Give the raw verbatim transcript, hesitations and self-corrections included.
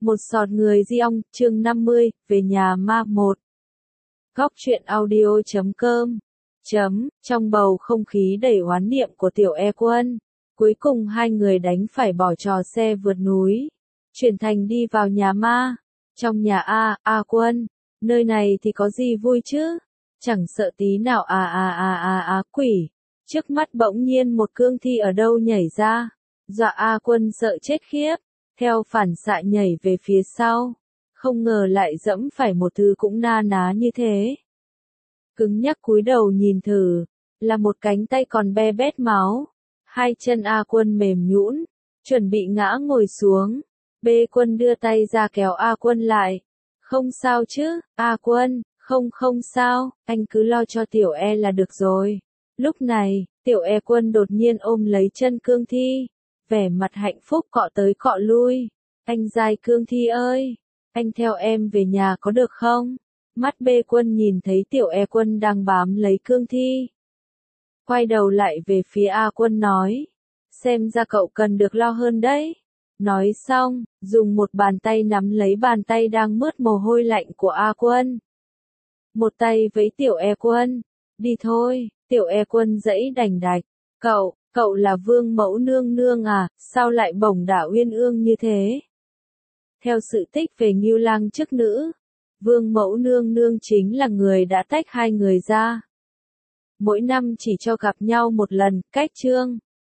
Một sọt người di ong, chương năm mươi, về nhà ma một. Góc truyện audio chấm com. Chấm, trong bầu không khí đầy oán niệm của Tiểu E Quân. Cuối cùng hai người đánh phải bỏ trò xe vượt núi. Chuyển thành đi vào nhà ma. Trong nhà A, A Quân. Nơi này thì có gì vui chứ? Chẳng sợ tí nào à à à à à quỷ. Trước mắt bỗng nhiên một cương thi ở đâu nhảy ra. Dọa A Quân sợ chết khiếp. Theo phản xạ nhảy về phía sau. Không ngờ lại dẫm phải một thứ cũng na ná như thế. Cứng nhắc cúi đầu nhìn thử. Là một cánh tay còn be bét máu. Hai chân A Quân mềm nhũn. Chuẩn bị ngã ngồi xuống. B Quân đưa tay ra kéo A Quân lại. Không sao chứ, A Quân, không không sao, anh cứ lo cho Tiểu E là được rồi. Lúc này, Tiểu E Quân đột nhiên ôm lấy chân cương thi. Vẻ mặt hạnh phúc cọ tới cọ lui. Anh giai cương thi ơi, anh theo em về nhà có được không? Mắt B Quân nhìn thấy Tiểu E Quân đang bám lấy cương thi. Quay đầu lại về phía A Quân nói. Xem ra cậu cần được lo hơn đấy. Nói xong, dùng một bàn tay nắm lấy bàn tay đang mướt mồ hôi lạnh của A Quân. Một tay với Tiểu E Quân. Đi thôi, Tiểu E Quân dãy đành đạch. Cậu, cậu là vương mẫu nương nương à, sao lại bổng đả uyên ương như thế? Theo sự tích về Ngưu Lang chức nữ, vương mẫu nương nương chính là người đã tách hai người ra. Mỗi năm chỉ cho gặp nhau một lần, cách chương.